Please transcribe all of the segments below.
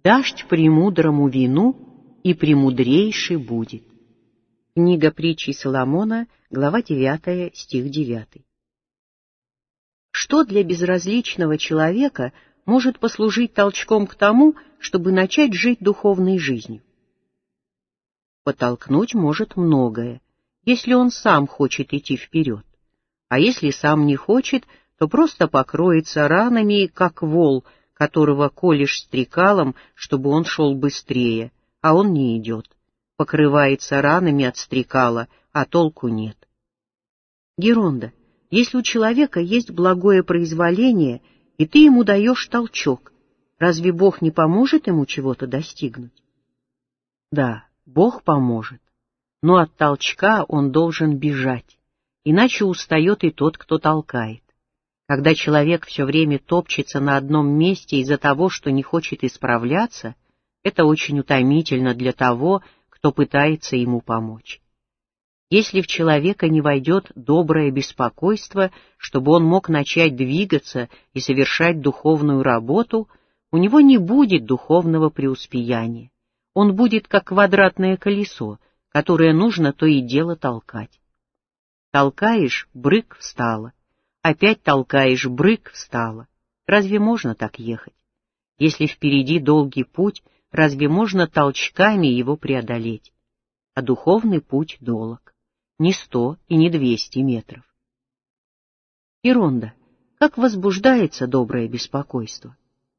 Дашь премудрому вину, и премудрейший будет. Книга притчей Соломона, глава 9, стих 9. Что для безразличного человека может послужить толчком к тому, чтобы начать жить духовной жизнью? Подтолкнуть может многое, если он сам хочет идти вперед. А если сам не хочет, то просто покроется ранами, как вол, которого колешь стрекалом, чтобы он шел быстрее, а он не идет. Покрывается ранами от стрекала, а толку нет. Геронда, если у человека есть благое произволение, и ты ему даешь толчок, разве Бог не поможет ему чего-то достигнуть? Да, Бог поможет, но от толчка он должен бежать, иначе устает и тот, кто толкает. Когда человек все время топчется на одном месте из-за того, что не хочет исправляться, это очень утомительно для того, кто пытается ему помочь. Если в человека не войдет доброе беспокойство, чтобы он мог начать двигаться и совершать духовную работу, у него не будет духовного преуспеяния. Он будет как квадратное колесо, которое нужно то и дело толкать. Толкаешь — брык, встала. Опять толкаешь — брык, встала. Разве можно так ехать? Если впереди долгий путь, разве можно толчками его преодолеть? А духовный путь долог. Не 100 и не 200 метров. Геронда, как возбуждается доброе беспокойство?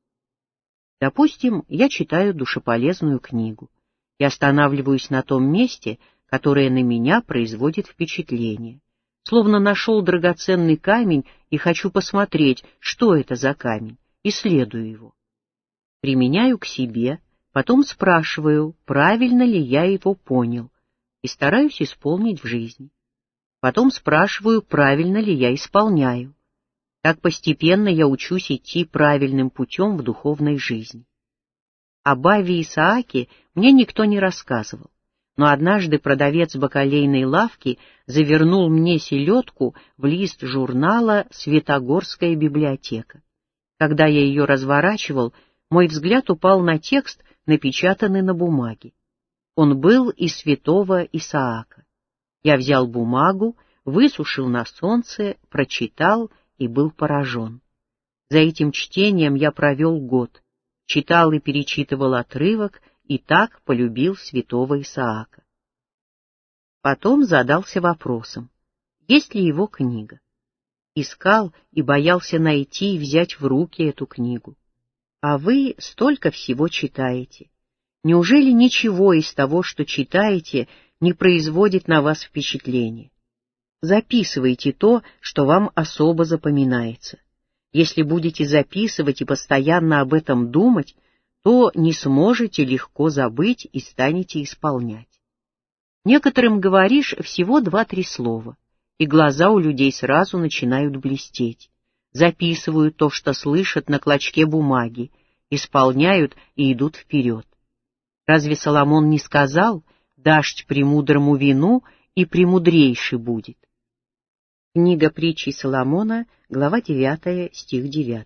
Допустим, я читаю душеполезную книгу и останавливаюсь на том месте, которое на меня производит впечатление. Словно нашел драгоценный камень и хочу посмотреть, что это за камень, исследую его. Применяю к себе, потом спрашиваю, правильно ли я его понял, и стараюсь исполнить в жизни. Потом спрашиваю, правильно ли я исполняю. Так постепенно я учусь идти правильным путем в духовной жизни. Об Аве Исааке мне никто не рассказывал, но однажды продавец бакалейной лавки завернул мне селедку в лист журнала «Светогорская библиотека». Когда я ее разворачивал, мой взгляд упал на текст, напечатанный на бумаге. Он был из святого Исаака. Я взял бумагу, высушил на солнце, прочитал и был поражен. За этим чтением я провел год, читал и перечитывал отрывок, и так полюбил святого Исаака. Потом задался вопросом, есть ли его книга. Искал и боялся найти и взять в руки эту книгу. А вы столько всего читаете. Неужели ничего из того, что читаете, не производит на вас впечатления? Записывайте то, что вам особо запоминается. Если будете записывать и постоянно об этом думать, то не сможете легко забыть и станете исполнять. Некоторым говоришь всего 2-3 слова, и глаза у людей сразу начинают блестеть. Записывают то, что слышат, на клочке бумаги, исполняют и идут вперед. Разве Соломон не сказал: «Дашь премудрому вину, и премудрейший будет»? Книга притчей Соломона, глава 9, стих 9.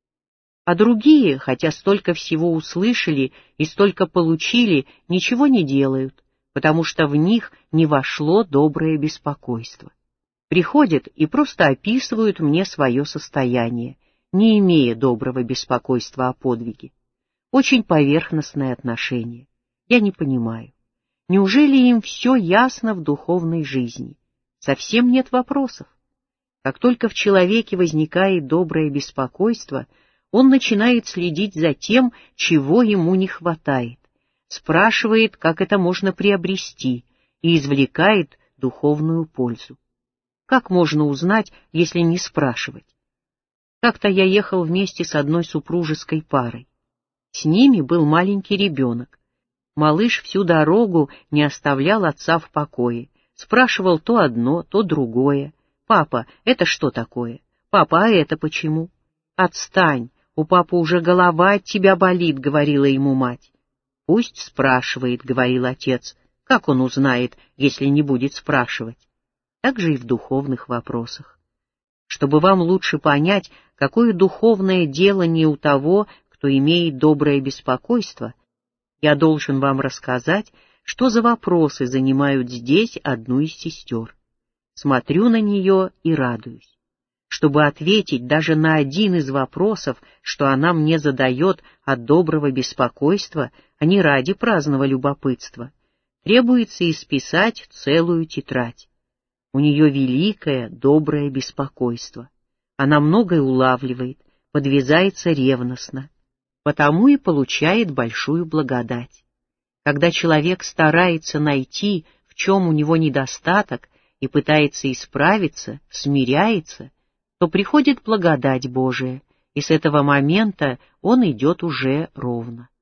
А другие, хотя столько всего услышали и столько получили, ничего не делают, потому что в них не вошло доброе беспокойство. Приходят и просто описывают мне свое состояние, не имея доброго беспокойства о подвиге. Очень поверхностное отношение. Я не понимаю. Неужели им все ясно в духовной жизни? Совсем нет вопросов. Как только в человеке возникает доброе беспокойство, он начинает следить за тем, чего ему не хватает, спрашивает, как это можно приобрести, и извлекает духовную пользу. Как можно узнать, если не спрашивать? Как-то я ехал вместе с одной супружеской парой. С ними был маленький ребенок. Малыш всю дорогу не оставлял отца в покое, спрашивал то одно, то другое. «Папа, это что такое? Папа, а это почему?» «Отстань, у папы уже голова от тебя болит», — говорила ему мать. «Пусть спрашивает», — говорил отец. «Как он узнает, если не будет спрашивать?» Так же и в духовных вопросах. Чтобы вам лучше понять, какое духовное делание у того, кто имеет доброе беспокойство, я должен вам рассказать, что за вопросы занимают здесь одну из сестер. Смотрю на нее и радуюсь. Чтобы ответить даже на один из вопросов, что она мне задает от доброго беспокойства, а не ради праздного любопытства, требуется исписать целую тетрадь. У нее великое, доброе беспокойство. Она многое улавливает, подвязается ревностно, потому и получает большую благодать. Когда человек старается найти, в чем у него недостаток, и пытается исправиться, смиряется, то приходит благодать Божия, и с этого момента он идет уже ровно.